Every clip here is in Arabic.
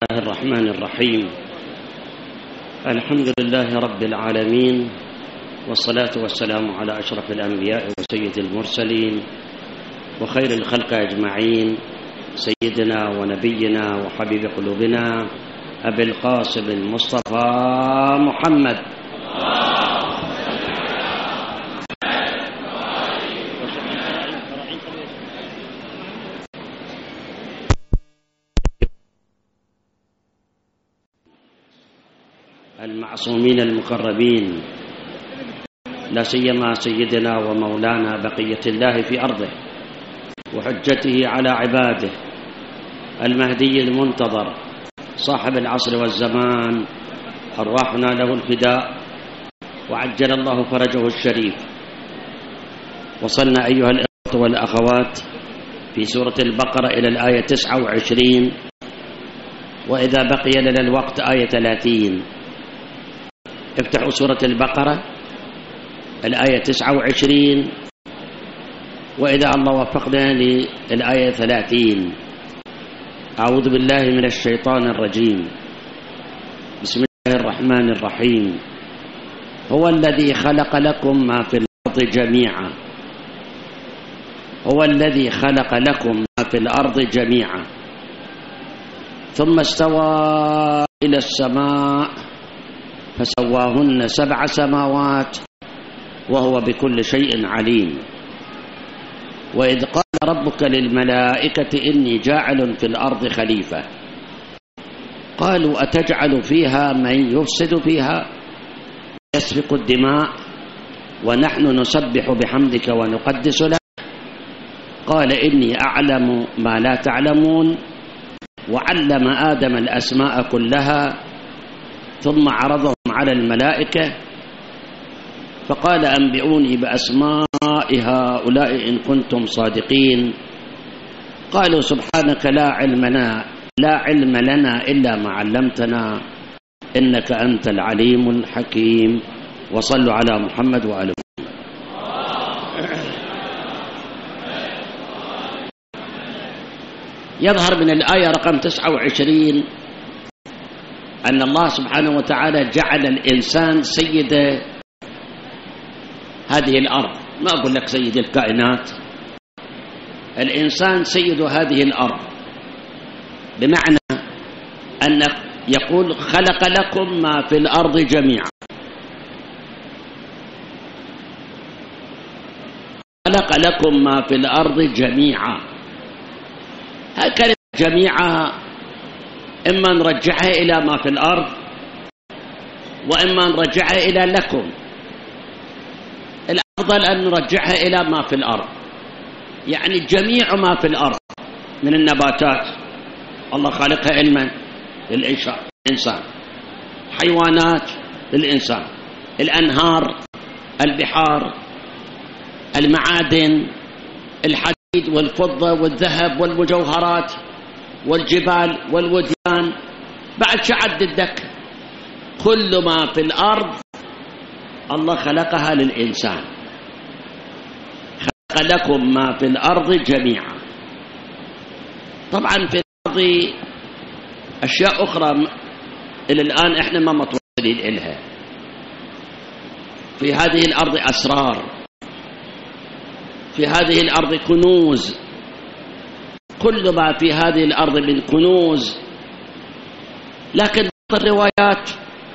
الله الرحمن الرحيم. الحمد لله رب العالمين، والصلاة والسلام على أشرف الأنبياء وسيد المرسلين وخير الخلق أجمعين، سيدنا ونبينا وحبيب قلوبنا أبي القاسم المصطفى محمد المعصومين المقربين، لا سيما سيدنا ومولانا بقية الله في أرضه وحجته على عباده المهدي المنتظر صاحب العصر والزمان، أرواحنا له الفداء وعجل الله فرجه الشريف. وصلنا أيها الإخوة والأخوات في سورة البقرة إلى الآية 29، وإذا بقي لنا الوقت آية 30. افتحوا سورة البقرة الآية 29، وإذا الله وفقنا للآية 30. أعوذ بالله من الشيطان الرجيم. بسم الله الرحمن الرحيم. هو الذي خلق لكم ما في الأرض جميعا، هو الذي خلق لكم ما في الأرض جميعا ثم استوى إلى السماء فسواهن 7 سماوات وهو بكل شيء عليم. وإذ قال ربك للملائكة إني جاعل في الأرض خليفة قالوا أتجعل فيها من يفسد فيها يسفك الدماء ونحن نسبح بحمدك ونقدس لك قال إني أعلم ما لا تعلمون وعلم آدم الأسماء كلها ثم عرضهم على الملائكة فقال أنبئوني بأسماء هؤلاء إن كنتم صادقين. قالوا سبحانك لا علم لنا إلا ما علمتنا إنك أنت العليم الحكيم. وصلوا على محمد وآله. يظهر من الآية رقم 29 أن الله سبحانه وتعالى جعل الإنسان سيد هذه الأرض. ما أقول لك سيد الكائنات، الإنسان سيد هذه الأرض، بمعنى أن يقول خلق لكم ما في الأرض جميعا. خلق لكم ما في الأرض جميعا. هكذا جميعا إما نرجعها إلى ما في الأرض وإما نرجعها إلى لكم. الأفضل أن نرجعها إلى ما في الأرض، يعني جميع ما في الأرض من النباتات الله خالقها علما للإنسان، حيوانات للإنسان، الأنهار، البحار، المعادن، الحديد والفضة والذهب والمجوهرات والجبال والوديان، بعد شعددك كل ما في الأرض الله خلقها للإنسان. خلق لكم ما في الأرض جميعا. طبعا في الأرض أشياء أخرى إلى الآن إحنا ما متوصلين إلها. في هذه الأرض أسرار، في هذه الأرض كنوز، كل ما في هذه الأرض من كنوز. لكن الروايات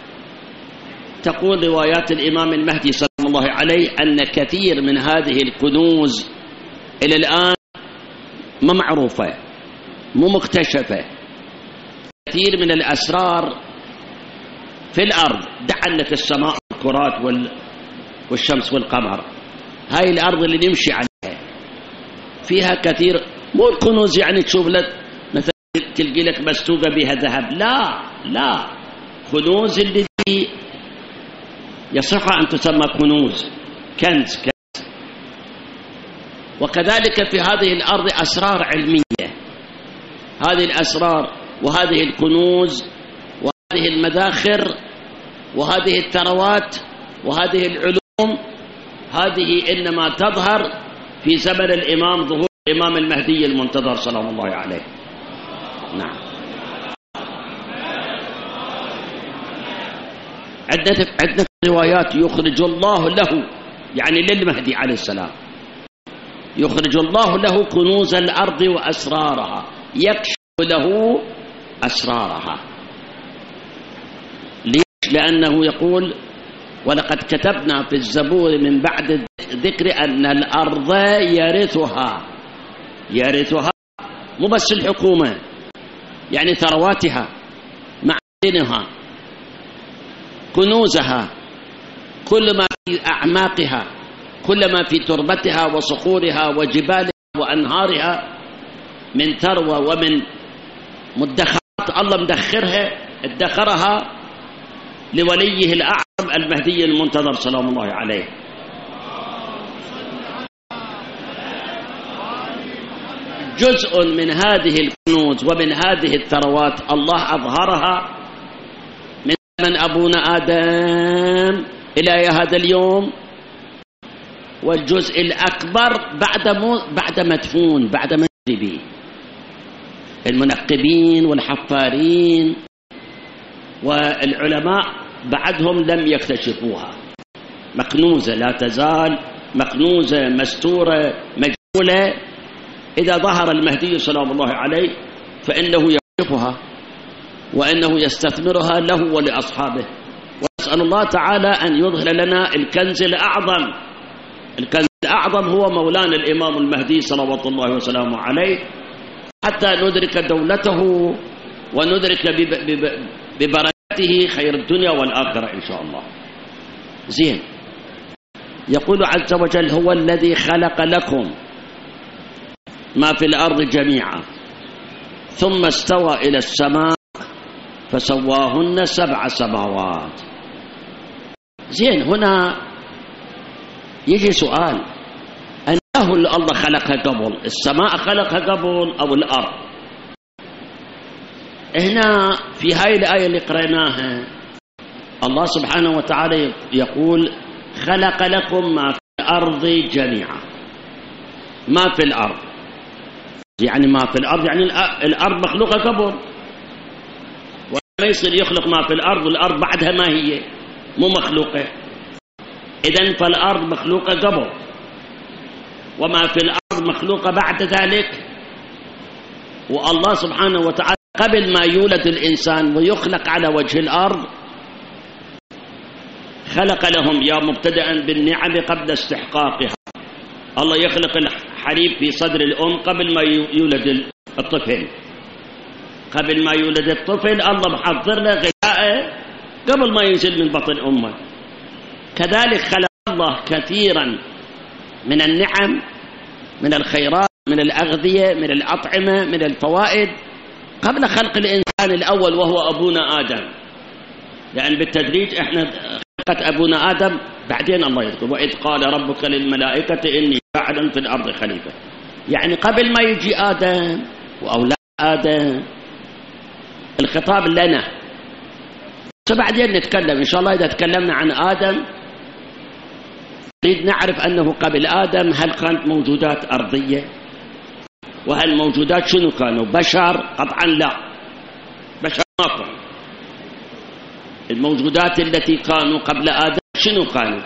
تقول روايات الإمام المهدي صلى الله عليه أن كثير من هذه الكنوز إلى الآن ما معروفة، مو مكتشفة. كثير من الأسرار في الأرض، دعا لك السماء والكرات والشمس والقمر، هاي الأرض اللي نمشي عليها فيها كثير. مو الكنوز يعني تشوف لك مثلا تلقي لك مستوقة بها ذهب، لا، كنوز اللي يصح أن تسمى كنوز، كنز. وكذلك في هذه الأرض أسرار علمية. هذه الأسرار وهذه الكنوز وهذه المذاخر وهذه الثروات وهذه العلوم، هذه إنما تظهر في زمن ظهور الإمام المهدي المنتظر صلى الله عليه. نعم. عندنا روايات يخرج الله له، يعني للمهدي عليه السلام، يخرج الله له كنوز الأرض وأسرارها، يكشف له أسرارها. ليش؟ لأنه يقول ولقد كتبنا في الزبور من بعد الذكر أن الأرض يرثها مو بس الحكومة، يعني ثرواتها، معادنها، كنوزها، كل ما في أعماقها، كل ما في تربتها وصخورها وجبالها وأنهارها من ثروة ومن مدخرات الله ادخرها لوليه الأعظم المهدي المنتظر سلام الله عليه. جزء من هذه الكنوز ومن هذه الثروات الله أظهرها من أبونا آدم إلى هذا اليوم، والجزء الأكبر بعد مدفون، بعد منجبي المنقبين والحفارين والعلماء بعدهم لم يكتشفوها، مكنوزة لا تزال مكنوزة مستورة مجهولة. إذا ظهر المهدي سلام الله عليه فإنه يكشفها وإنه يستثمرها له ولأصحابه. ونسأل الله تعالى أن يظهر لنا الكنز الأعظم. الكنز الأعظم هو مولانا الإمام المهدي صلوات الله وسلامه عليه، حتى ندرك دولته وندرك ببركته خير الدنيا والآخرة إن شاء الله. زين، يقول عز وجل هو الذي خلق لكم ما في الأرض جميعا ثم استوى إلى السماء فسواهن 7 سماوات. زين، هنا يجي سؤال، أنه الله خلقها قبل؟ السماء خلقها قبل أو الأرض؟ هنا في هاي الآية اللي قرأناها الله سبحانه وتعالى يقول خلق لكم ما في الأرض جميعا. ما في الأرض يعني ما في الأرض يعني الأرض مخلوقة قبل، وما يصير يخلق ما في الأرض والأرض بعدها ما هي مو مخلوقة. إذن فالأرض مخلوقة قبل، وما في الأرض مخلوقة بعد ذلك. والله سبحانه وتعالى قبل ما يولد الإنسان ويخلق على وجه الأرض خلق لهم يا مبتدأ بالنعم قبل استحقاقها. الله يخلق الحليب في صدر الأم قبل ما يولد الطفل. قبل ما يولد الطفل الله محضر له غذاءه قبل ما ينزل من بطن أمه. كذلك خلق الله كثيرا من النعم، من الخيرات، من الأغذية، من الأطعمة، من الفوائد قبل خلق الإنسان الأول وهو أبونا آدم. لأن بالتدريج إحنا خلقت أبونا آدم بعدين الله يذكر وإذ قال ربك للملائكة إني جاعل في الأرض خليفة، يعني قبل ما يجي آدم وأولاد آدم الخطاب لنا. بعدين نتكلم إن شاء الله إذا تكلمنا عن آدم نريد نعرف أنه قبل آدم هل كانت موجودات أرضية، وهل موجودات شنو كانوا؟ بشر؟ قطعا لا، بشر ما كانوا. الموجودات التي كانوا قبل آدم شنو كانوا؟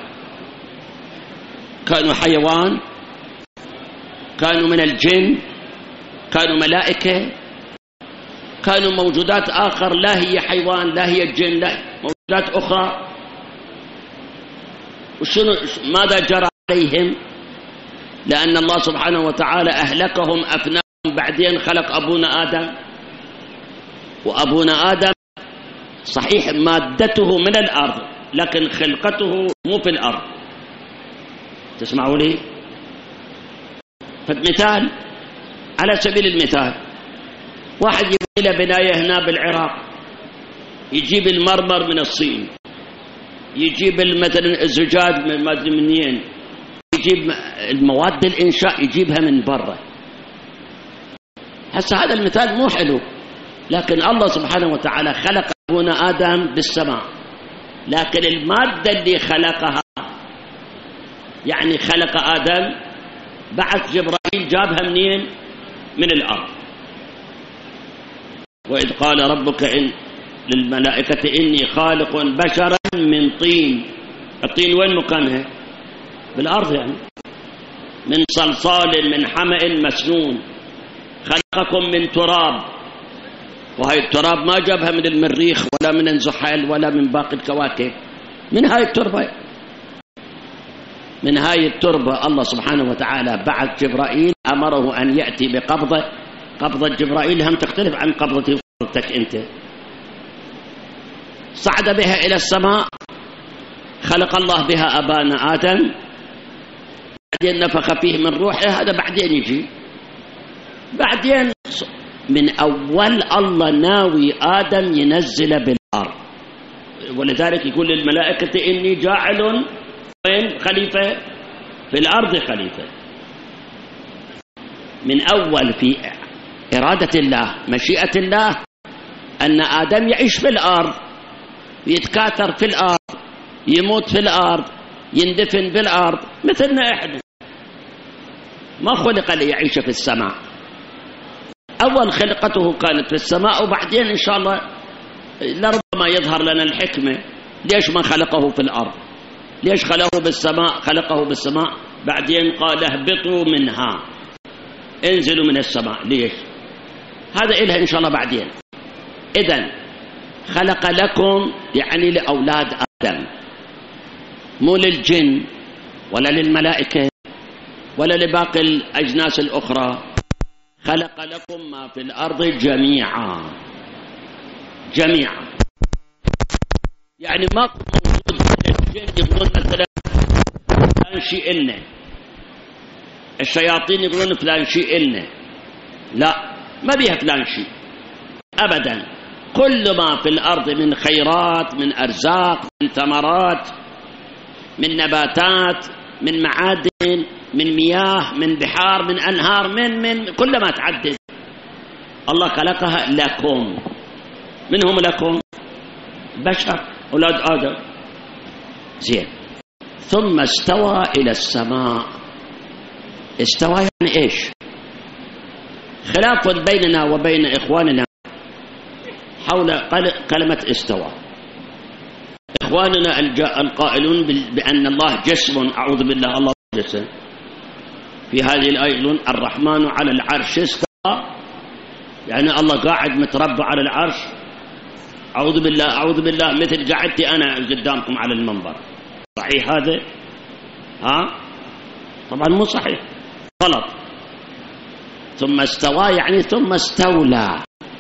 كانوا حيوان، كانوا من الجن، كانوا ملائكة، كانوا موجودات آخر لا هي حيوان لا هي جن لا موجودات أخرى. وشنو ماذا جرى عليهم؟ لأن الله سبحانه وتعالى أهلكهم أفناهم، بعدين خلق أبونا آدم. وأبونا آدم صحيح مادته من الأرض لكن خلقته مو في الأرض. تسمعوا لي؟ فمثال على سبيل المثال، واحد يبني له بناية هنا بالعراق، يجيب المرمر من الصين، يجيب مثلا الزجاج من ما ادري منين، يجيب المواد الإنشاء يجيبها من برا. هسه هذا المثال مو حلو، لكن الله سبحانه وتعالى خلق أبونا آدم بالسماء، لكن المادة اللي خلقها يعني خلق آدم بعث جبرائيل جابها منين؟ من الأرض. وإذ قال ربك للملائكة إني خالق بشرا من طين. الطين وين مكانها؟ بالأرض يعني. من صلصال من حمأ مسنون. خلقكم من تراب، وهي التراب ما جابها من المريخ ولا من الزحل ولا من باقي الكواكب، من هاي التربة. من هاي التربة الله سبحانه وتعالى بعث جبرائيل، أمره أن يأتي بقبضة. قبضة جبرائيل هم تختلف عن قبضتي وقبضتك أنت. صعد بها إلى السماء، خلق الله بها أبانا آدم، بعدين نفخ فيه من روحه. هذا بعدين يجي. بعدين من أول الله ناوي آدم ينزل بالأرض، ولذلك يقول للملائكة إني جاعل وين خليفة في الأرض خليفة. من أول في إرادة الله مشيئة الله أن آدم يعيش في الأرض، يتكاثر في الأرض، يموت في الأرض، يندفن في الأرض مثلنا إحنا. ما خلق ليعيش في السماء. أول خلقته كانت في السماء، وبعدين إن شاء الله لربما يظهر لنا الحكمة ليش ما خلقه في الأرض، ليش خلقه بالسماء. بعدين قال اهبطوا منها، انزلوا من السماء. ليش؟ هذا إلها إن شاء الله بعدين. إذن خلق لكم يعني لأولاد آدم، مو للجن ولا للملائكة ولا لباقي الأجناس الأخرى. خلق لكم ما في الأرض جميعا. جميعا يعني ما موجود الجن يقولون مثلا فلان شيء إلنا، الشياطين يقولون فلان شيء إلنا. لا، ما بيها فلان شيء أبدا. كل ما في الأرض من خيرات، من أرزاق، من ثمرات، من نباتات، من معادن، من مياه، من بحار، من أنهار، من كل ما تعدد الله خلقها لكم. من هم لكم؟ بشر أولاد آدم. زين. ثم استوى إلى السماء. استوى يعني إيش؟ خلاف بيننا وبين إخواننا حول كلمة استوى. إخواننا القائلون بأن الله جسم، أعوذ بالله، الله جسم. في هذه الآية يقولون الرحمن على العرش استوى، يعني الله قاعد متربع على العرش. أعوذ بالله أعوذ بالله، مثل قعدتي أنا قدامكم على المنبر. صحيح هذا؟ طبعا مو صحيح، غلط. ثم استوى يعني ثم استولى.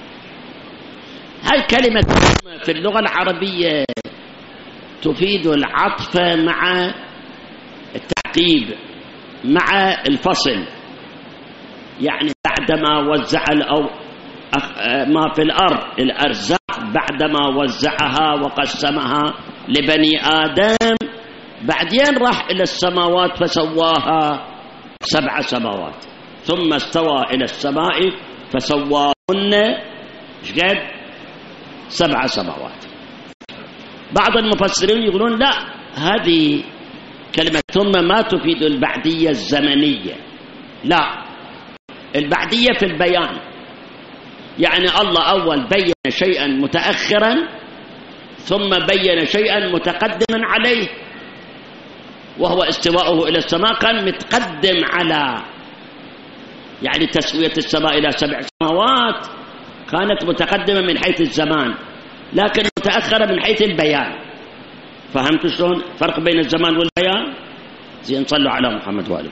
هاي كلمة في اللغة العربية تفيد العطف مع التعقيب مع الفصل. يعني بعدما وزع ما في الأرض الأرزاق، بعدما وزعها وقسمها لبني آدم، بعدين راح إلى السماوات فسواها 7 سماوات. ثم استوى إلى السماء فسواهن ايش قد 7 سماوات. بعض المفسرين يقولون لا، هذه كلمة ثم ما تفيد البعدية الزمنية، لا، البعدية في البيان. يعني الله أول بين شيئا متأخرا ثم بين شيئا متقدما عليه، وهو استواءه إلى السماء. كان متقدم على يعني تسوية السماء إلى 7 سماوات، كانت متقدمة من حيث الزمان، لكن متأخرة من حيث البيان. فهمتوا شلون فرق بين الزمان والبيان؟ زين، صلوا على محمد وآله.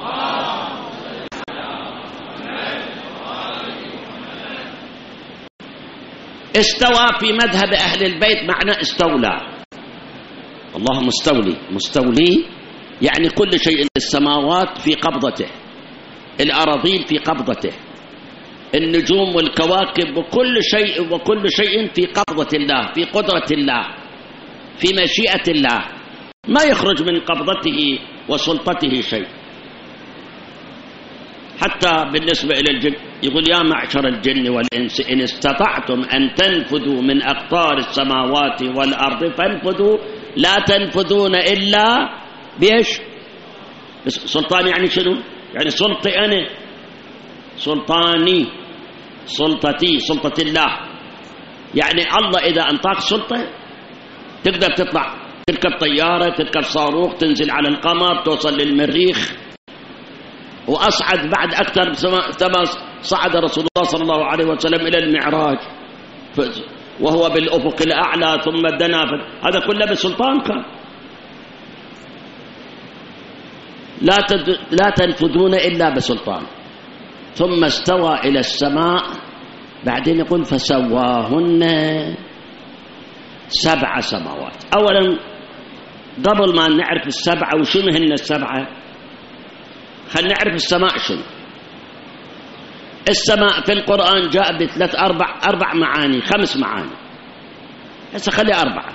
استوى في مذهب أهل البيت معنى استولى. الله مستولي. مستولي يعني كل شيء، السماوات في قبضته، الأراضين في قبضته، النجوم والكواكب وكل شيء في قبضة الله، في قدرة الله، في مشيئة الله، ما يخرج من قبضته وسلطته شيء. حتى بالنسبة إلى الجن يقول يا معشر الجن والإنس إن استطعتم أن تنفذوا من أقطار السماوات والأرض فانفذوا لا تنفذون إلا بإيش؟ سلطان. يعني شنو؟ يعني سلطي أنا، سلطاني، سلطتي، سلطة الله. يعني الله إذا أنطاك سلطة تقدر تطلع، تركب طيارة، تركب صاروخ، تنزل على القمر، توصل للمريخ. وأصعد بعد أكثر كما صعد رسول الله صلى الله عليه وسلم إلى المعراج وهو بالأفق الأعلى، ثم دنا، هذا كله بسلطان كان. لا تنفذون إلا بسلطان. ثم استوى إلى السماء، بعدين يقول فسواهن 7 سماوات. أولا قبل ما نعرف السبعة وشنو هن السبعة، خلينا نعرف السماء شنو. السماء في القرآن جاء بثلاث أربع معاني، 5 معاني، هسه خلي 4.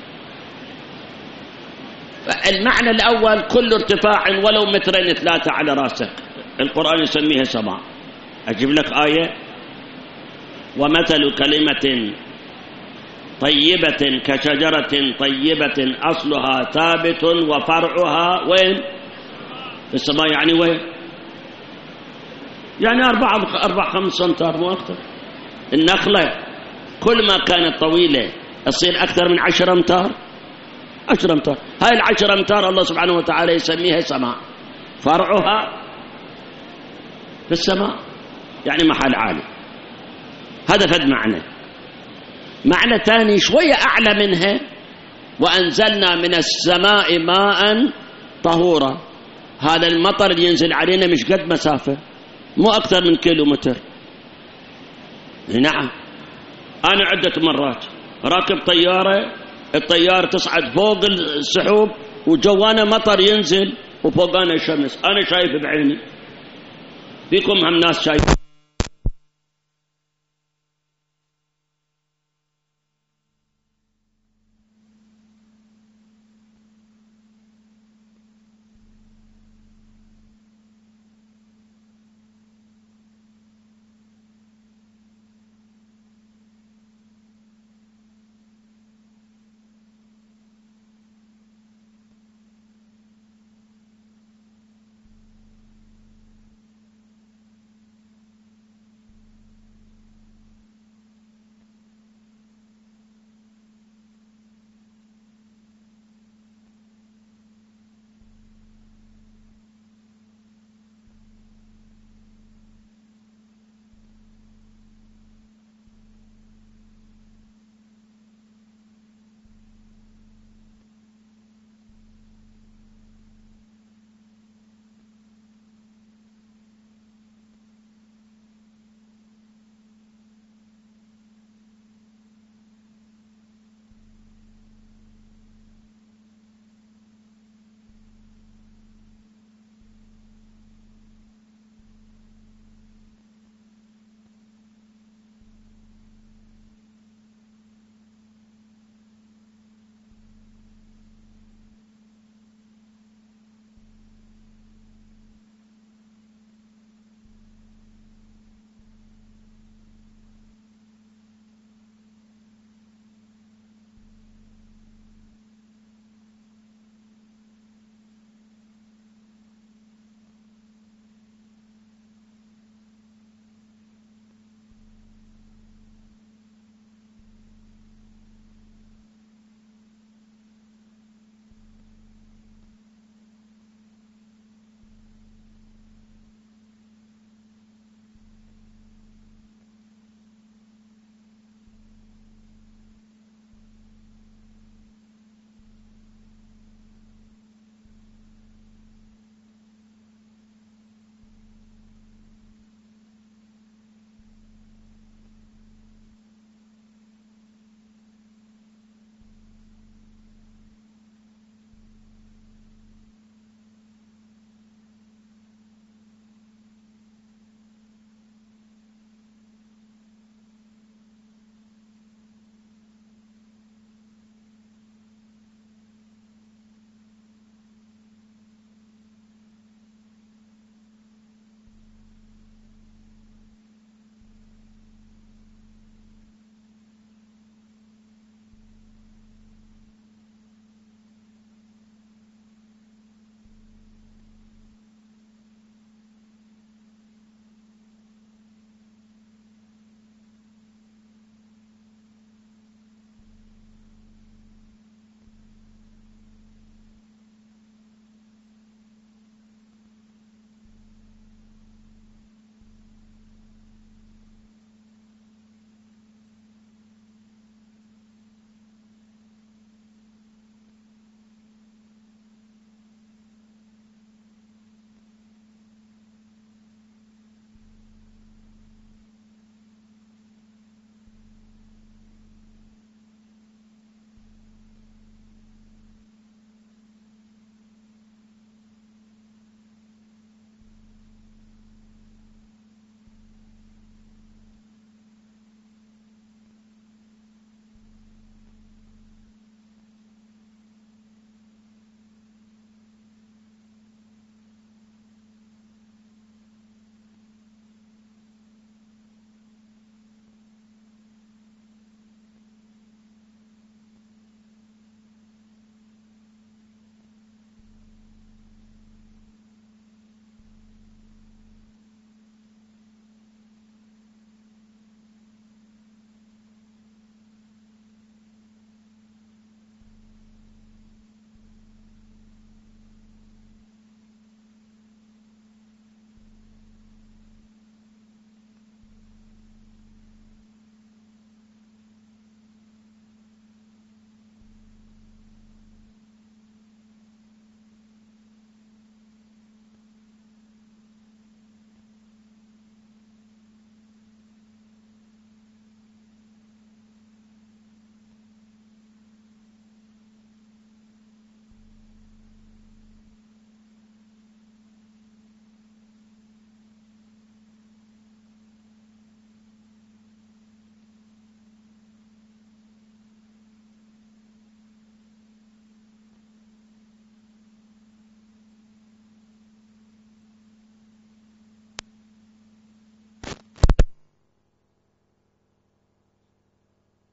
المعنى الأول كل ارتفاع ولو 2-3 متر على راسك، القرآن يسميها سماء. أجيب لك آية: ومثل كلمة طيبة كشجرة طيبة أصلها ثابت وفرعها وين؟ في السماء. يعني وين؟ يعني 4-5 أمتار مو أكثر. النخلة كل ما كانت طويلة تصير أكثر من 10 أمتار. 10 أمتار، هاي 10 أمتار الله سبحانه وتعالى يسميها سماء، فرعها في السماء، يعني محل عالي. هذا فد معنى. معنى ثاني شوية أعلى منها: وأنزلنا من السماء ماء طهورا. هذا المطر اللي ينزل علينا مش قد مسافة، مو أكثر من كيلومتر. نعم، أنا عدة مرات راكب طيارة، الطيارة تصعد فوق السحوب وجوانا مطر ينزل وفوقانا الشمس، أنا شايف بعيني، فيكم هم ناس شايف.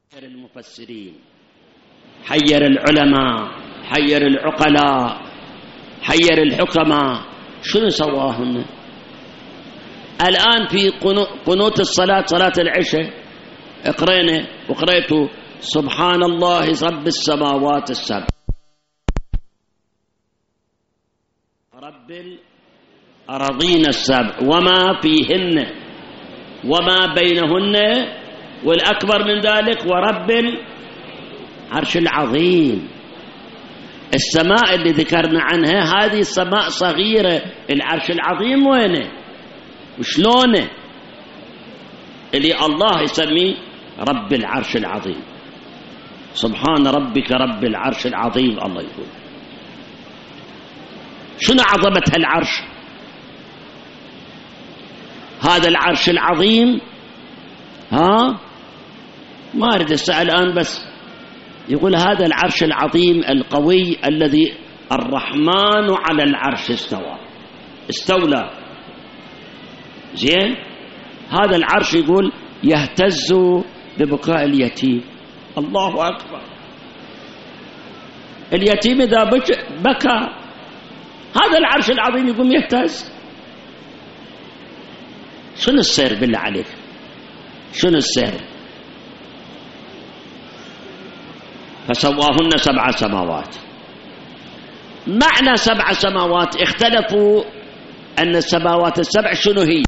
حير المفسرين، حير العلماء، حير العقلاء، حير الحكماء، شنو سواهن؟ الآن في قنوت الصلاة، صلاة العشاء، اقرينا وقريتوا سبحان الله رب السماوات السبع، رب الأراضين السبع وما فيهن وما بينهن، والأكبر من ذلك ورب العرش العظيم. السماء اللي ذكرنا عنها هذه سماء صغيرة، العرش العظيم وينه وشلونه؟ اللي الله يسميه رب العرش العظيم. سبحان ربك رب العرش العظيم، الله يقول. شنو عظمة هالعرش؟ هذا العرش العظيم، ما أريد أسأل الآن، بس يقول هذا العرش العظيم القوي الذي الرحمن على العرش استولى. زين، هذا العرش يقول يهتز ببكاء اليتيم. الله أكبر. اليتيم إذا بكى هذا العرش العظيم يقوم يهتز. شنو السر بالله عليك؟ شنو السر؟ فسواهن 7 سماوات. معنى 7 سماوات اختلفوا أن السماوات ال7 شنو هي؟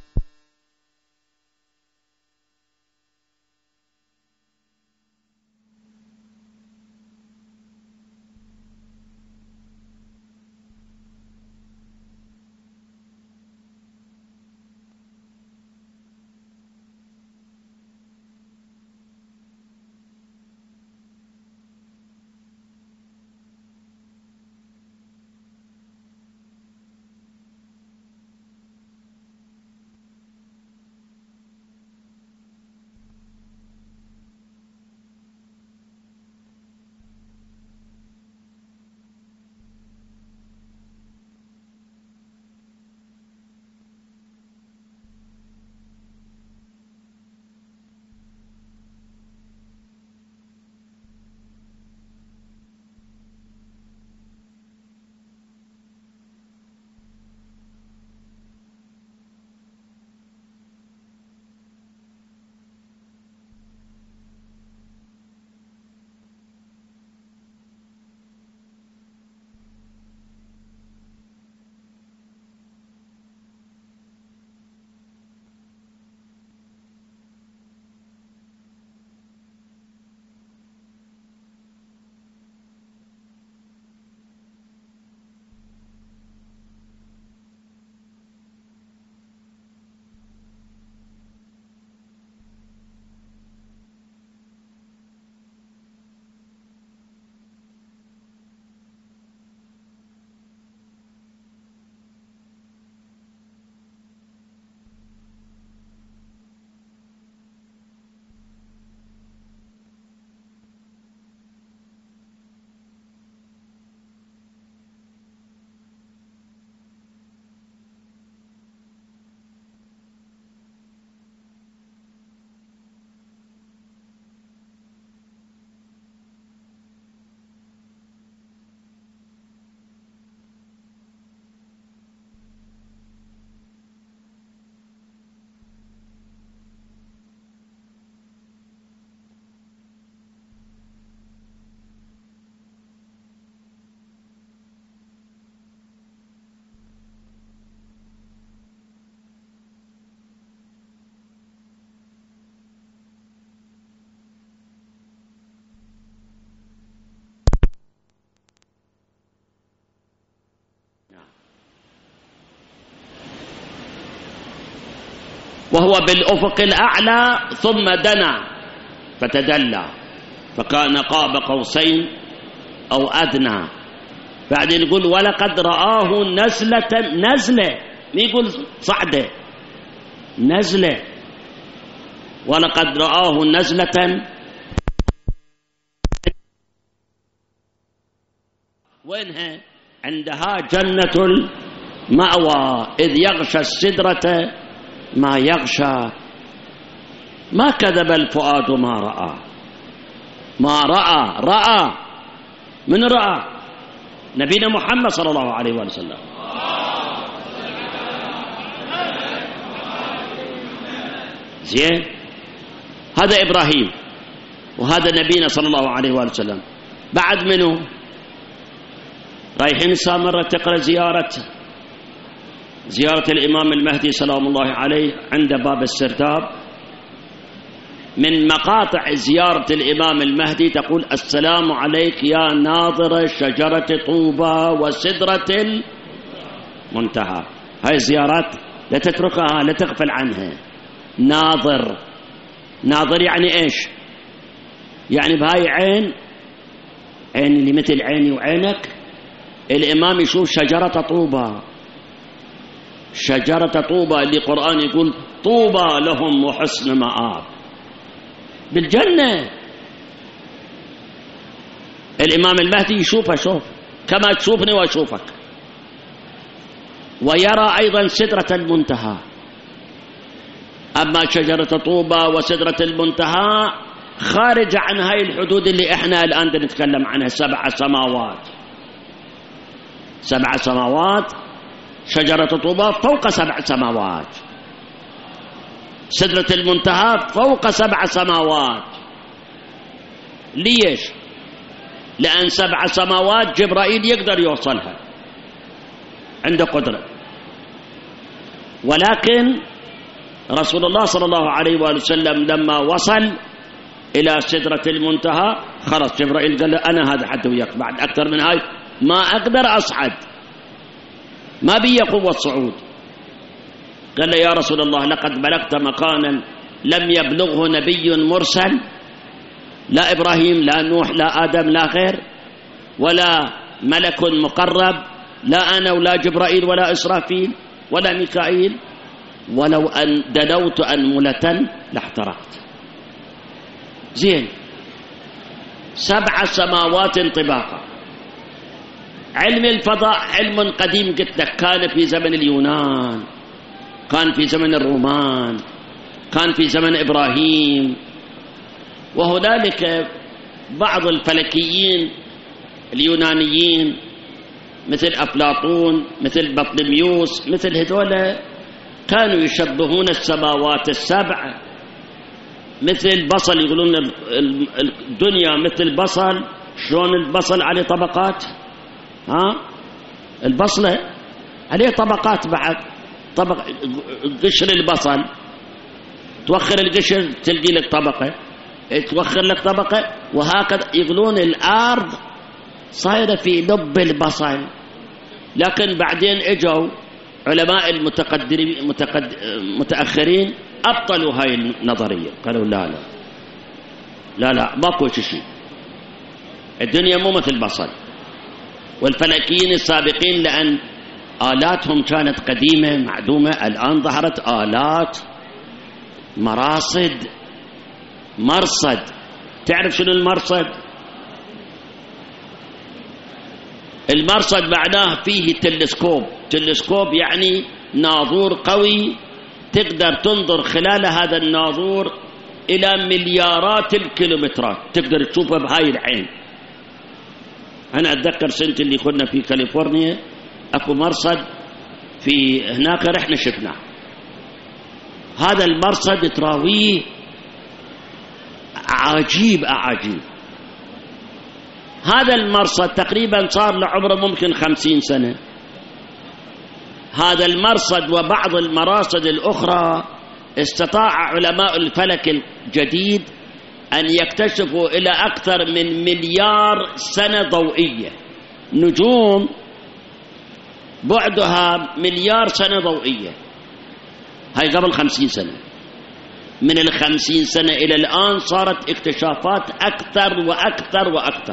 وهو بالأفق الأعلى ثم دنا فتدلى فكان قاب قوسين أو أدنى. بعدين يقول ولقد رآه نزلة، ما يقول صعدة، نزلة. ولقد رآه نزلة، وينها؟ عندها جنة المأوى إذ يغشى السدرة ما يغشى ما كذب الفؤاد ما رأى. ما رأى من رأى؟ نبينا محمد صلى الله عليه وسلم. زين، هذا إبراهيم وهذا نبينا صلى الله عليه وسلم. بعد منه رايحين السامرة تقرأ زيارة الإمام المهدي سلام الله عليه عند باب السرداب. من مقاطع زيارة الإمام المهدي تقول: السلام عليك يا ناظر شجرة طوبى وسدرة المنتهى. هاي الزيارات لا تتركها، لا تغفل عنها. ناظر يعني إيش؟ يعني بهاي عين اللي مثل عيني وعينك، الإمام يشوف شجرة طوبى اللي القرآن يقول: طوبى لهم وحسن مآب بالجنة. الإمام المهدي يشوفه، شوف كما تشوفني وأشوفك. ويرى أيضا سدرة المنتهى. أما شجرة طوبى وسدرة المنتهى خارج عن هاي الحدود اللي إحنا الآن نتكلم عنها. 7 سماوات. شجرة طوبى فوق 7 سماوات. سدرة المنتهى فوق 7 سماوات. ليش؟ لأن 7 سماوات جبرائيل يقدر يوصلها، عنده قدرة. ولكن رسول الله صلى الله عليه وسلم لما وصل إلى سدرة المنتهى خلاص جبرائيل قال له: أنا هذا حد وياك، بعد أكثر من هاي ما أقدر أصعد، ما بي قوة صعود. قال له: يا رسول الله، لقد بلغت مكانا لم يبلغه نبي مرسل، لا إبراهيم لا نوح لا آدم لا غير، ولا ملك مقرب، لا أنا ولا جبرائيل ولا إسرافيل ولا ميكائيل، ولو أن دنوت أنملة لاحترقت. زين، 7 سماوات طباقا. علم الفضاء علم قديم، قلت لك كان في زمن اليونان، كان في زمن الرومان، كان في زمن إبراهيم. وهنالك بعض الفلكيين اليونانيين مثل أفلاطون، مثل بطليميوس، مثل هذول كانوا يشبهون السماوات ال7 مثل بصل. يقولون الدنيا مثل بصل. شلون البصل عليه طبقات؟ البصلة عليه طبقات. بعد طبق قشر البصل، توخر القشر تلقي لك طبقة، توخر لك طبقة، وهكذا. يقولون الأرض صايرة في لب البصل. لكن بعدين اجوا علماء المتأخرين أبطلوا هاي النظرية، قالوا لا ماكو شيء، الدنيا مو مثل بصل. والفلكيين السابقين لأن آلاتهم كانت قديمة معدومة، الآن ظهرت آلات مرصد. تعرف شنو المرصد؟ المرصد معناه فيه تلسكوب يعني ناظور قوي تقدر تنظر خلال هذا الناظور إلى مليارات الكيلومترات، تقدر تشوفه بهاي العين. أنا أتذكر سنة اللي كنا في كاليفورنيا أكو مرصد في هناك، رحنا شفناه. هذا المرصد تراويه عجيب. هذا المرصد تقريبا صار له عمره ممكن 50 سنة. هذا المرصد وبعض المراصد الأخرى استطاع علماء الفلك الجديد أن يكتشفوا إلى أكثر من مليار سنة ضوئية. نجوم بعدها مليار سنة ضوئية، هاي قبل 50 سنة. من 50 سنة إلى الآن صارت اكتشافات أكثر وأكثر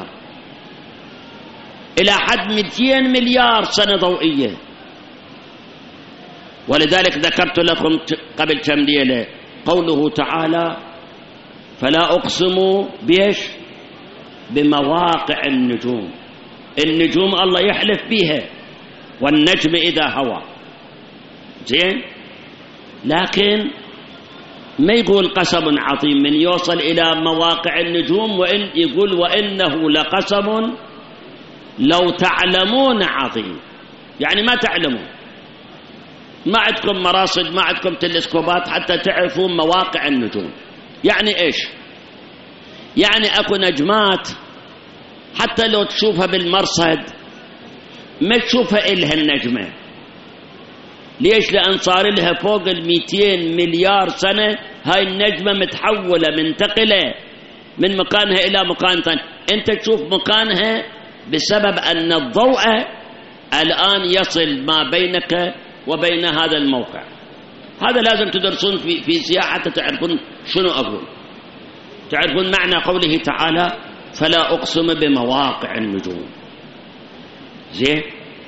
إلى حد 200 مليار سنة ضوئية. ولذلك ذكرت لكم قبل كم ليلة قوله تعالى: فلا أقسم بيش بمواقع النجوم. النجوم الله يحلف بها، والنجم إذا هوى. زين، لكن ما يقول قسم عظيم، من يوصل إلى مواقع النجوم وإن يقول وإنه لقسم لو تعلمون عظيم، يعني ما تعلمون، ما عندكم مراصد، ما عندكم تلسكوبات حتى تعرفون مواقع النجوم. يعني إيش؟ يعني أكو نجمات حتى لو تشوفها بالمرصد ما تشوفها إلها النجمة. ليش؟ لأن صار لها فوق 200 مليار سنة هاي النجمة متحولة منتقلة من مكانها إلى مكان ثاني، أنت تشوف مكانها بسبب أن الضوء الآن يصل ما بينك وبين هذا الموقع. هذا لازم تدرسون في سياحة حتى تعرفون شنو أقول، تعرفون معنى قوله تعالى فلا أقسم بمواقع النجوم. زين،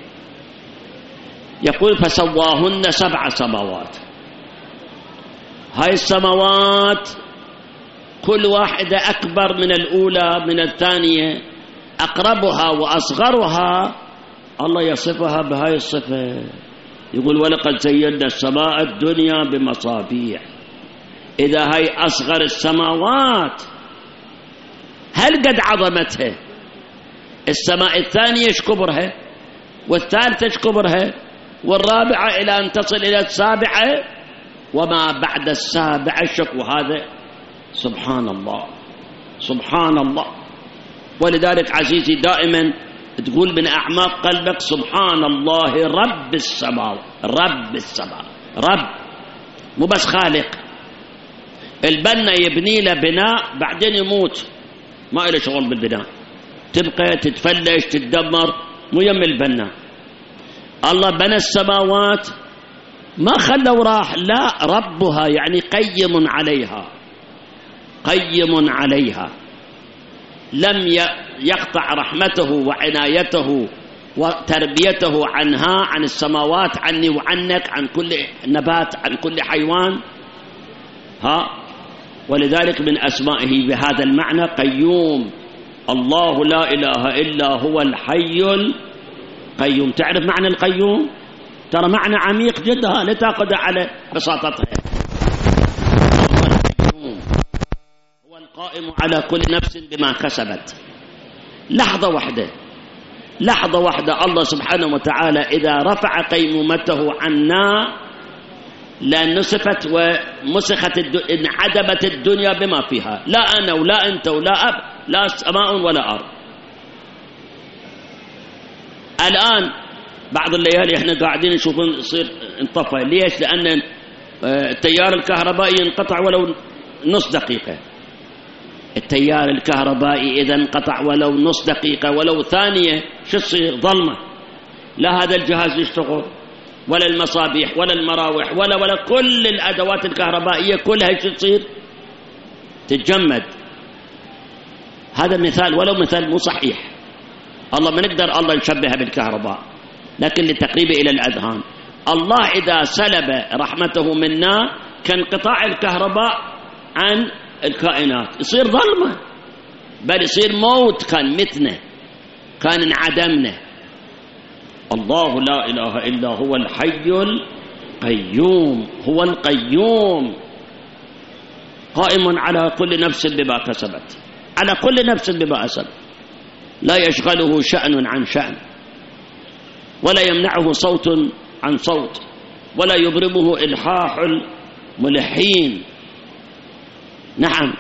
يقول فسواهن 7 سماوات. هاي السماوات كل واحدة أكبر من الأولى من الثانية، أقربها وأصغرها الله يصفها بهاي الصفة، يقول ولقد زينا السماء الدنيا بمصابيح. إذا هاي أصغر السماوات هل قد عظمتها؟ السماء الثانية ايش كبرها، والثالثة ايش كبرها، والرابعة إلى أن تصل إلى السابعة، وما بعد السابعة شكو. هذا سبحان الله سبحان الله. ولذلك عزيزي دائما تقول من أعماق قلبك سبحان الله رب السماء، رب السماء، رب، مو بس خالق. البنا يبني له بناء بعدين يموت، ما له شغل بالبناء، تبقى تتفلش تتدمر، مو يم البنا. الله بنى السماوات ما خلوا راح، لا، ربها يعني قيم عليها، قيم عليها، لم يقطع رحمته وعنايته وتربيته عنها، عن السماوات، عني وعنك، عن كل نبات، عن كل حيوان. ولذلك من أسمائه بهذا المعنى قيوم. الله لا إله إلا هو الحي القيوم. تعرف معنى القيوم؟ ترى معنى عميق جدا، لا تأخذ على بساطتها. هو القائم على كل نفس بما كسبت. لحظة واحدة، لحظة واحدة الله سبحانه وتعالى إذا رفع قيمومته عنا لنسفت ومسخت انعدمت الدنيا بما فيها، لا أنا ولا أنت ولا أب، لا سماء ولا أرض. الآن بعض الليالي احنا قاعدين نشوفون يصير انطفى. ليش؟ لأن التيار الكهربائي ينقطع ولو نص دقيقة. التيار الكهربائي إذا انقطع ولو نص دقيقة ولو ثانية شو تصير؟ ظلمة، لا هذا الجهاز يشتغل ولا المصابيح ولا المراوح ولا كل الأدوات الكهربائية كلها شو تصير؟ تتجمد. هذا مثال ولو مثال مو صحيح، الله ما نقدر الله نشبهها بالكهرباء، لكن للتقريب إلى الأذهان. الله إذا سلب رحمته منا كانقطاع الكهرباء عن الكائنات، يصير ظلمة، بل يصير موت، كان متنا، كان انعدمنا. الله لا إله إلا هو الحي القيوم، هو القيوم قائم على كل نفس بما كسبت، على كل نفس بما كسبت، لا يشغله شأن عن شأن، ولا يمنعه صوت عن صوت، ولا يبرمه إلحاح الملحين. نعم،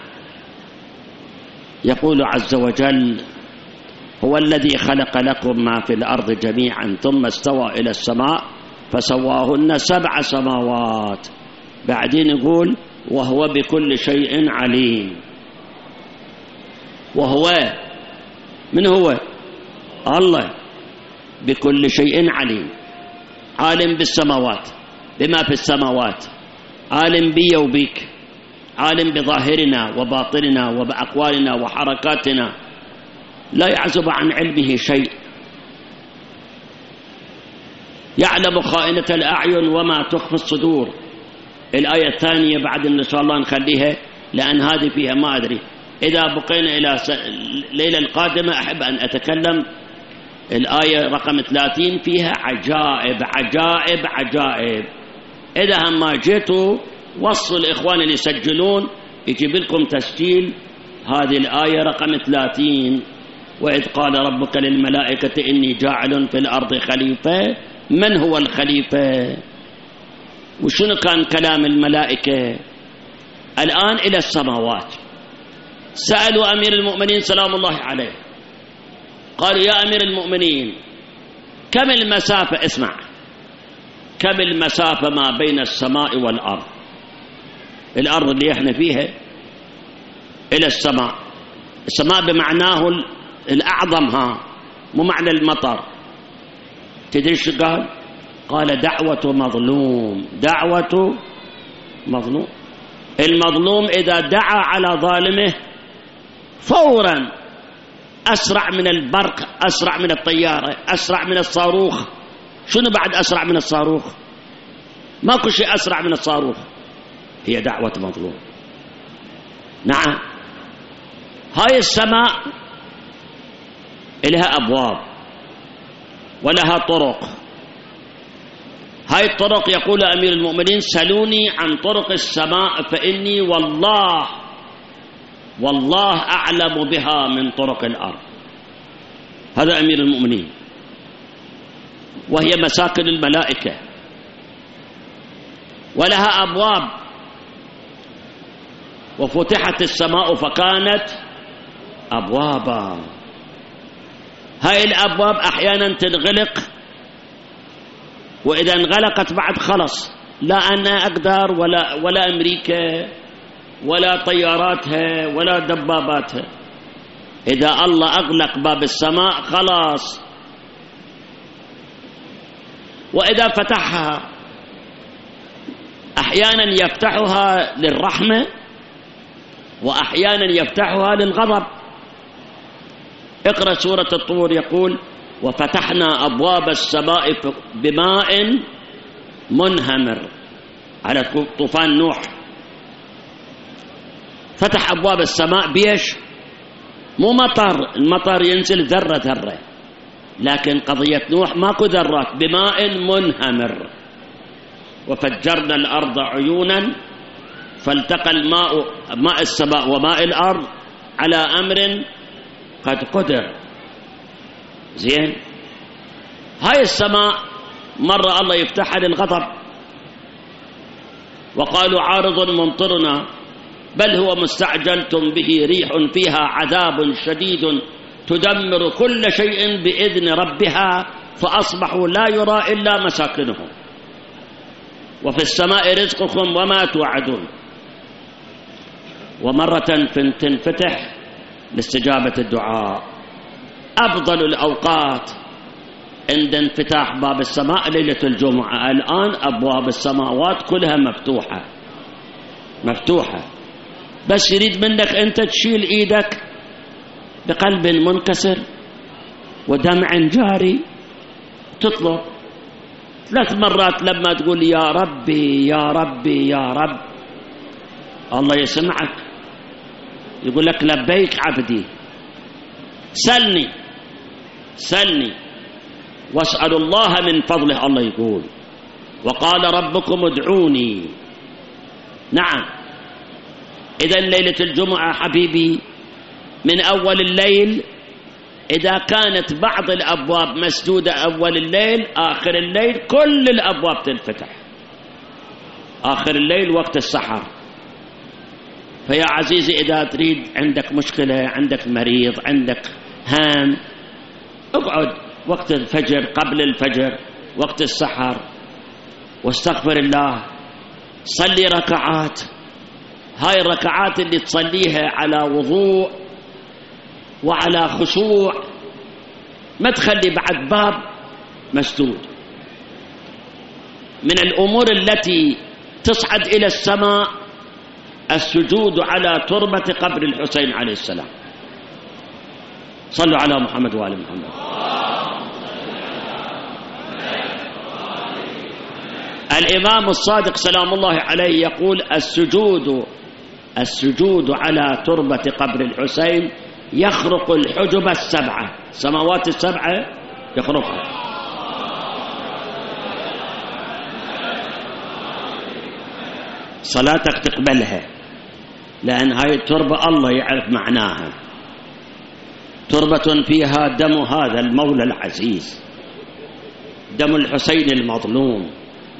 يقول عز وجل هو الذي خلق لكم ما في الأرض جميعا ثم استوى إلى السماء فسواهن 7 سماوات. بعدين يقول وهو بكل شيء عليم. وهو من هو؟ الله بكل شيء عليم، عالم بالسماوات، بما في السماوات، عالم بي وبيك، عالم بظاهرنا وباطننا وبأقوالنا وحركاتنا، لا يعزب عن علمه شيء. يعلم خائنة الأعين وما تخفي الصدور. الآية الثانية بعد إن شاء الله نخليها، لأن هذه فيها ما أدري، إذا بقينا إلى الليلة القادمة أحب أن أتكلم. الآية رقم 30 فيها عجائب عجائب عجائب. إذا هم ما جيتوا وصوا الإخوان اللي يسجلون يجيب لكم تسجيل هذه الآية رقم 30: وإذ قال ربك للملائكة إني جاعل في الأرض خليفة. من هو الخليفة؟ وشنو كان كلام الملائكة؟ الآن إلى السماوات. سألوا أمير المؤمنين سلام الله عليه، قالوا يا أمير المؤمنين كم المسافة، اسمع، كم المسافة ما بين السماء والأرض؟ الأرض اللي احنا فيها إلى السماء، السماء بمعناه الأعظم، ها، مو معنى المطر. تدري شو قال؟ قال دعوة مظلوم، دعوة مظلوم. المظلوم إذا دعا على ظالمه فورا أسرع من البرق، أسرع من الطيارة، أسرع من الصاروخ. شنو بعد أسرع من الصاروخ؟ ماكو شيء أسرع من الصاروخ. هي دعوة مظلوم. نعم، هاي السماء لها أبواب ولها طرق. هاي الطرق يقول أمير المؤمنين سلوني عن طرق السماء فإني والله أعلم بها من طرق الأرض. هذا أمير المؤمنين. وهي مساكن الملائكة ولها أبواب. وفتحت السماء فكانت أبوابا. هاي الأبواب أحيانا تنغلق، وإذا انغلقت بعد خلص لا أنا أقدر ولا أمريكا ولا طياراتها ولا دباباتها. إذا الله أغلق باب السماء خلاص. وإذا فتحها أحيانا يفتحها للرحمة وأحيانا يفتحها للغضب. اقرأ سورة الطور، يقول وفتحنا أبواب السماء بماء منهمر، على طوفان نوح. فتح أبواب السماء بيش؟ مو مطر، المطر ينزل ذرة ذرة، لكن قضية نوح ماكو ذرات، بماء منهمر. وفجرنا الأرض عيونا فالتقى ماء السماء وماء الأرض على أمر قد قدر. زين، هاي السماء مرة الله يفتحها للغضب، وقالوا عارض ممطرنا بل هو مستعجلتم به ريح فيها عذاب شديد تدمر كل شيء بإذن ربها فأصبحوا لا يرى إلا مساكنهم وفي السماء رزقكم وما توعدون. ومرة تنفتح لاستجابة الدعاء. أفضل الأوقات عند انفتاح باب السماء ليلة الجمعة. الآن أبواب السماوات كلها مفتوحة، بس يريد منك أنت تشيل إيدك بقلب منكسر ودمع جاري، تطلب 3 مرات لما تقول يا ربي يا ربي يا رب، الله يسمعك، يقول لك لبيك عبدي، سلني واسأل الله من فضله. الله يقول وقال ربكم ادعوني. نعم، إذا ليلة الجمعة حبيبي من أول الليل، إذا كانت بعض الأبواب مسدودة أول الليل، آخر الليل كل الأبواب تنفتح. آخر الليل وقت السحر. فيا عزيزي إذا تريد، عندك مشكلة، عندك مريض، عندك هام، اقعد وقت الفجر، قبل الفجر، وقت السحر، واستغفر الله، صلي ركعات. هاي الركعات اللي تصليها على وضوء وعلى خشوع، ما تخلي بعد باب مسدود. من الأمور التي تصعد إلى السماء السجود على تربة قبر الحسين عليه السلام. صلوا على محمد وآل محمد. الإمام الصادق سلام الله عليه يقول السجود على تربة قبر الحسين يخرق الحجب 7، السماوات 7 يخرقها. . . . . . . . . . . . . . . . . . . . . . . . . . . . . . . . . . . . . . . . . . . . . . . . . . . . . . . . . . . . . صلاتك تقبلها، لأن هاي التربة الله يعرف معناها، تربة فيها دم هذا المولى العزيز، دم الحسين المظلوم،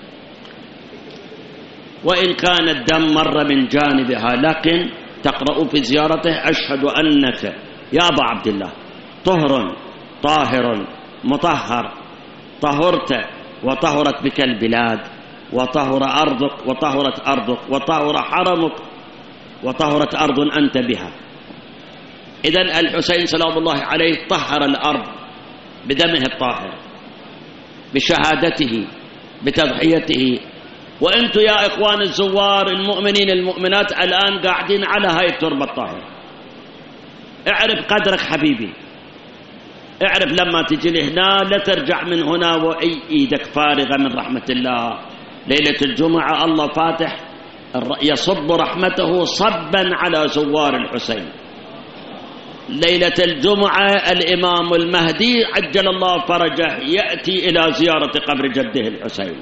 وإن كان الدم مر من جانبها، لكن تقرأ في زيارته: أشهد أنك يا أبا عبد الله طهر طاهر مطهر، طهرت وطهرت بك البلاد، وطهر أرضك وطهرت أرضك، وطهر حرمك وطهرت أرض أنت بها. إذن الحسين سلام الله عليه طهر الأرض بدمه الطاهر، بشهادته، بتضحيته. وأنتم يا إخوان الزوار المؤمنين المؤمنات الآن قاعدين على هاي التربة الطاهرة. اعرف قدرك حبيبي، اعرف لما تجي لهنا لا ترجع من هنا وإيدك فارغة من رحمة الله. ليلة الجمعة الله فاتح يصب رحمته صبا على زوار الحسين. ليلة الجمعة الإمام المهدي عجل الله فرجه يأتي إلى زيارة قبر جده الحسين.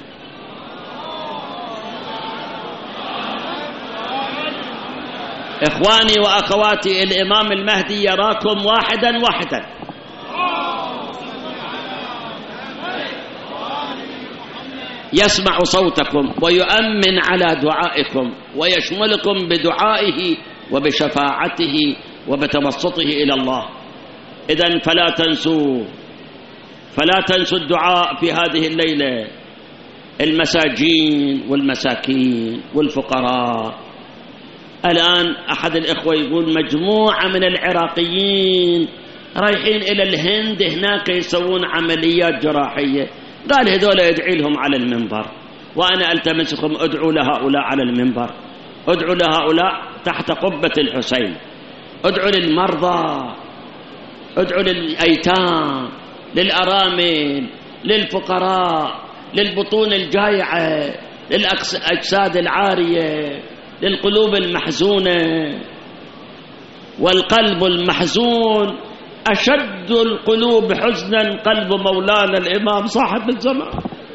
إخواني وأخواتي، الإمام المهدي يراكم واحدا واحدا، يسمع صوتكم ويؤمن على دعائكم ويشملكم بدعائه وبشفاعته وبتوسطه إلى الله. إذن فلا تنسوا الدعاء في هذه الليلة. المساجين والمساكين والفقراء. الآن أحد الإخوة يقول مجموعة من العراقيين رايحين إلى الهند هناك يسوون عمليات جراحية، قال هذول يدعي لهم على المنبر، وأنا ألتمسكم ادعوا لهؤلاء على المنبر، ادعوا لهؤلاء تحت قبة الحسين، ادعوا للمرضى، ادعوا للأيتام، للأرامل، للفقراء، للبطون الجائعة، للأجساد العارية، للقلوب المحزونة. والقلب المحزون أشد القلوب حزنا قلب مولانا الإمام صاحب الزمان.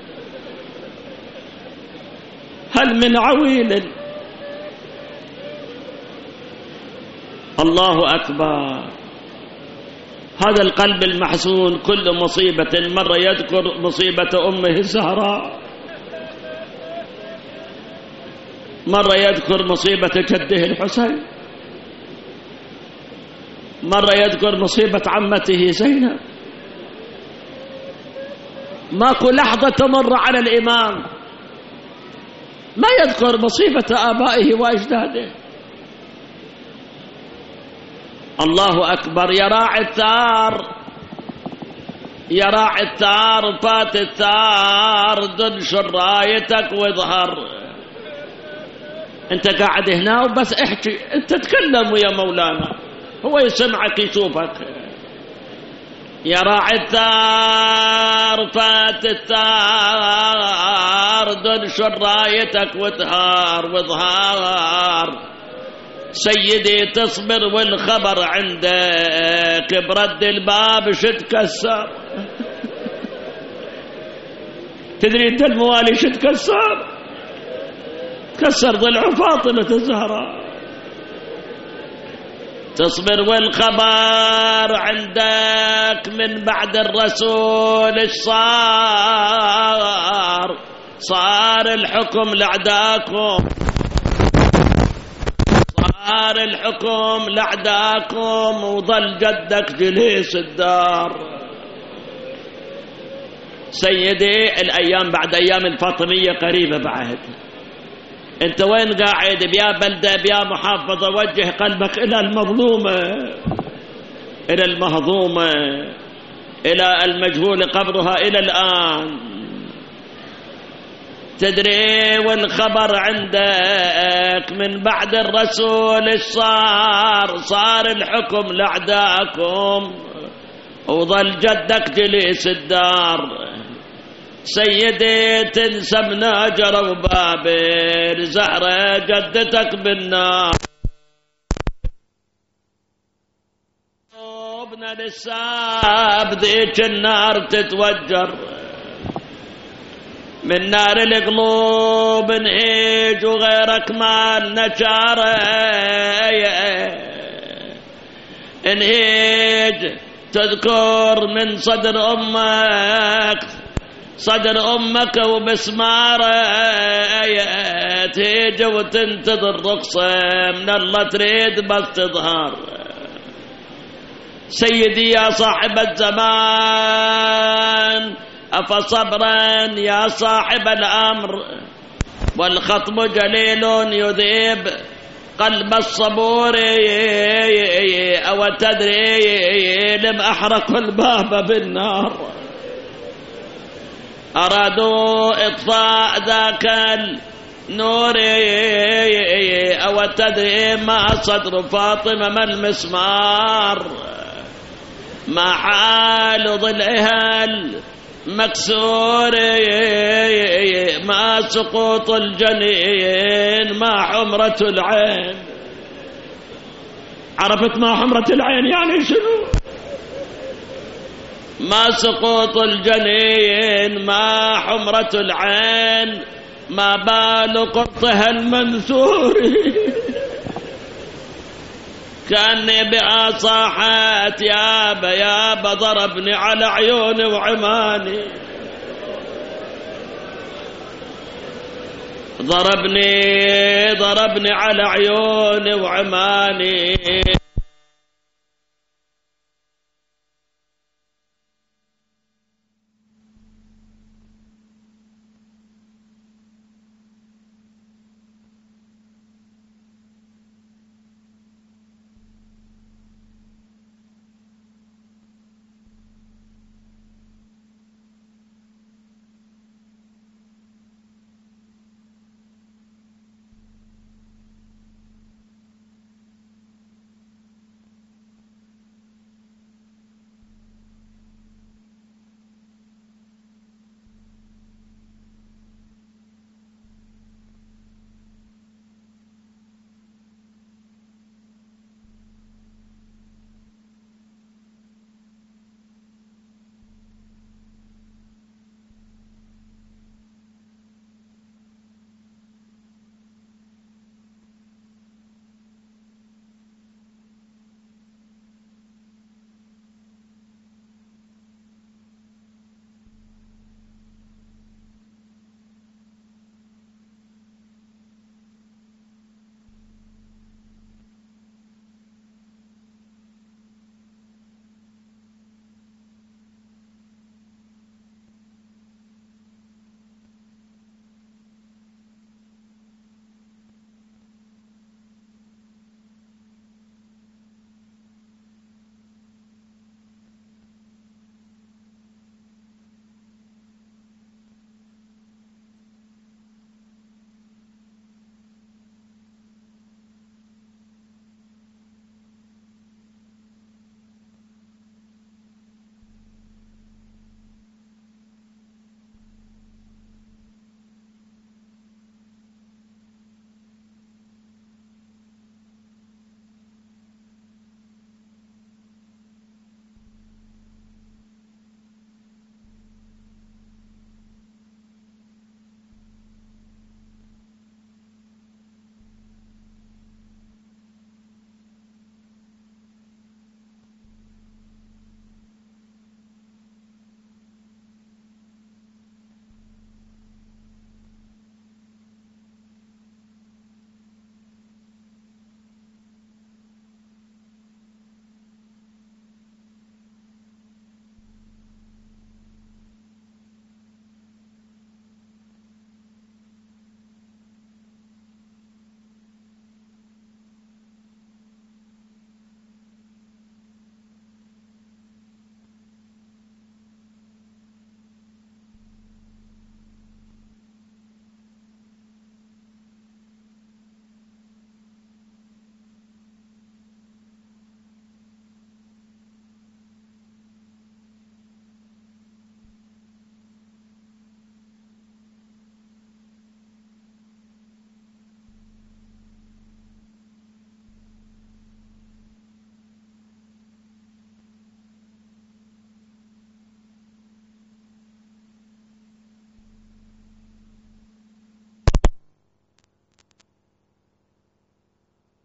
هل من عويل؟ الله أكبر. هذا القلب المحزون كل مصيبة، مرة يذكر مصيبة أمه الزهراء، مرة يذكر مصيبة جده الحسين، مرة يذكر مصيبة عمته زينب. ماكو لحظة تمر على الإمام ما يذكر مصيبة آبائه وأجداده. الله أكبر. يا راعي الثار، يا راعي الثار، فات الثار، تنشر رايتك واظهر. انت قاعد هنا وبس احكي، انت تكلم ويا مولانا هو يسمعك يشوفك. يا راعي الثار، فات الثار، تنشر رايتك واظهر. سيدي تصبر والخبر عندك، برد الباب شتكسر. تدري انت الموالي شتكسر؟ تكسر ضلع فاطمة الزهراء. تصبر والخبر عندك، من بعد الرسول ايش صار الحكم لعداكم، صار الحكم لعداكم، وظل جدك جليس الدار. سيدي الأيام بعد أيام الفاطمية قريبة بعد. انت وين قاعد؟ بيا بلدة بيا محافظة، وجه قلبك إلى المظلومة، إلى المهضومة، إلى المجهول قبرها إلى الآن. تدري والخبر عندك، من بعد الرسول ايش صار الحكم لأعداءكم، وظل جدك جليس الدار. سيدي تنسى مناجر وبابل، زهرة جدتك بالنار، ابن لسه بديك النار تتوجر. من نار القلوب نهيج وغيرك ما نشاره نهيج تذكر من صدر أمك وبسماره تهيج وتنتظر رخصة من الله تريد بس تظهر. سيدي يا صاحب الزمان أفصبرا يا صاحب الأمر والخطب جليل يذيب قلب الصبور أو تدري لم أحرقوا الباب بالنار أرادوا إطفاء ذاك النور أو تدري ما صدر فاطمة ما المسمار ما حال ضلعها المكسور ما سقوط الجنين ما حمرة العين. عرفت ما حمرة العين يعني شنو؟ ما سقوط الجنين ما حمرة العين ما بال قطها المنثور كأني بها صاحت يابا ضربني على عيوني وعماني ضربني على عيوني وعماني.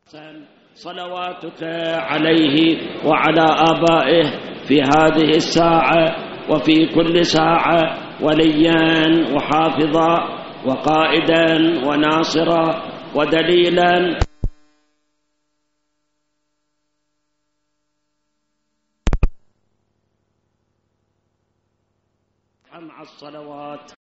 صلواتك عليه وعلى آبائه في هذه الساعة وفي كل ساعة وليا وحافظا وقائدا وناصرا ودليلا مع الصلوات